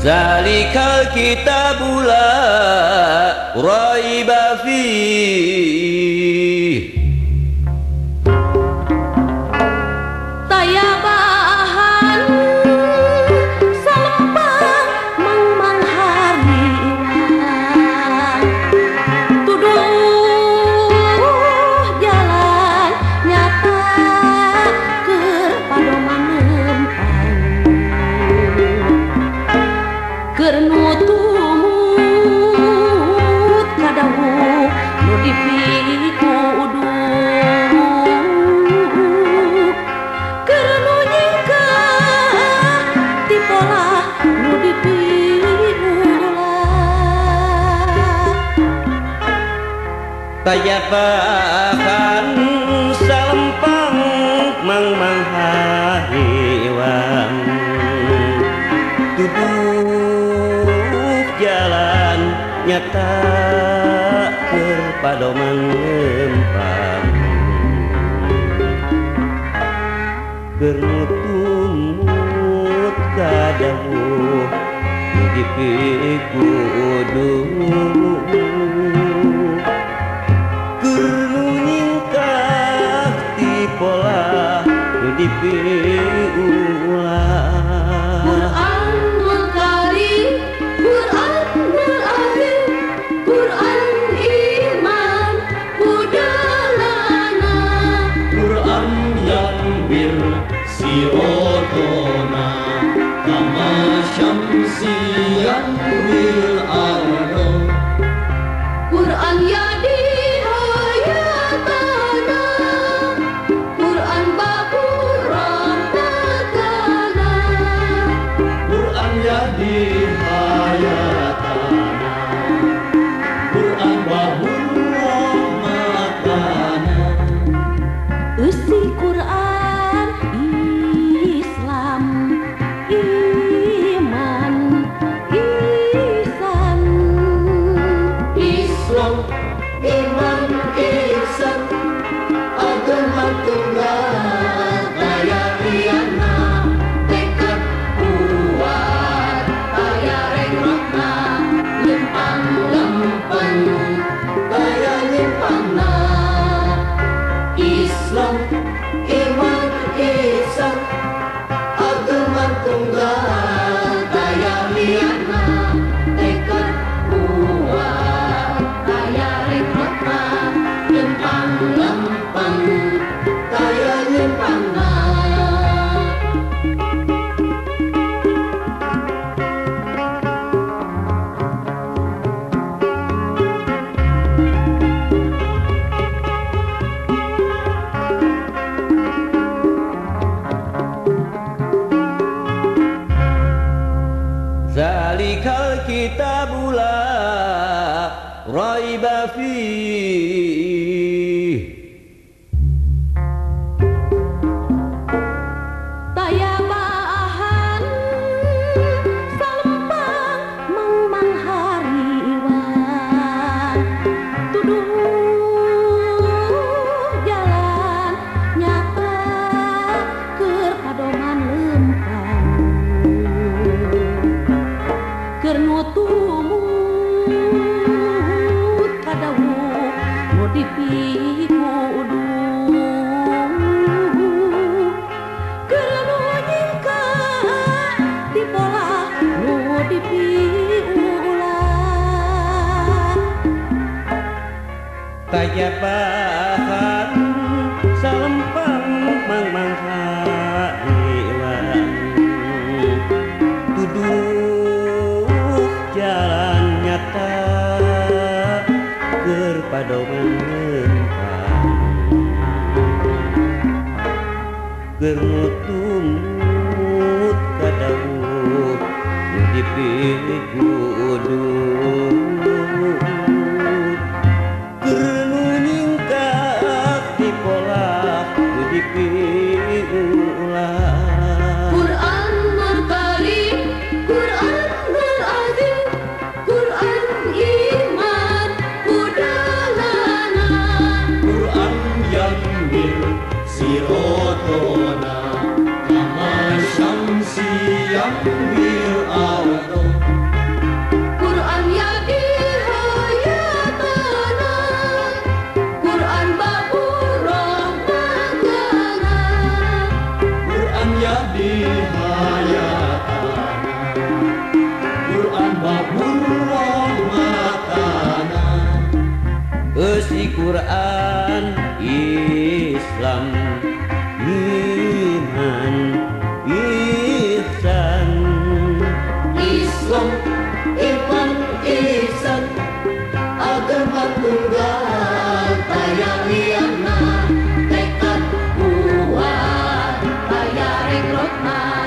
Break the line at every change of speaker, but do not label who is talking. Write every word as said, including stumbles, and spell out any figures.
Zalikal kitabul la raiba fihi.
Tayabahan salempang mang-mang hariwan, tuduh jalan nyata keur padoman lempang, keur nutumut kadawuh nu dipikudu, keur nu nyingkah ti pola nu dipiulah.
Tayabahan salempang mang-mang hariwan, tuduh jalan nyata keur padoman lempang, keur nutumut kadawuh nu dipikudu, keur nu nyingkah ti pola nu dipiulah.
Qur'anul Karim, Qur'anul Azim, Qur'an iman budalana,
Quran yang bir sirotona kama syamsi yang wil ardo.
Qur'an yadi hayatana, Qur'an babur rahmatana,
Quran jadi hayatana, Quran bahur rahmatana.
Eusi Qur'an Islam iman ihsan,
Islam iman ihsan agama tunggal daya riana tekad kuat daya rengrokna lempang lempeng daya limpangna. Islam iman ihsan agama tunggal daya riana tekad kuat daya rengrokna lempang lempeng daya limpangna.
Zalikal kitabul la raiba fihi.
tayabahan salempang mang-mang hariwan, tuduh jalan nyata keur padoman lempang, keur nutumut kadawuh nu dipikudu, keur nu nyingkah ti pola nu dipiulah.
Tayabahan salempang mang-mang hariwan, tuduh jalan nyata keur padoman lempang, keur nutumut kadawuh nu dipikudu, keur nu nyingkah ti pola nu dipiulah.
Qur'anul Karim, Qur'anul Azim, Qur'an iman budalana,
Quran yang bir sirotona kama syamsi yang wil ardo. di hayatana Quran babur rahmatana
Esi Quran Islam iman ihsan
Islam iman ihsan agama tunggal tayang liana tekad kuat tayang rekrutna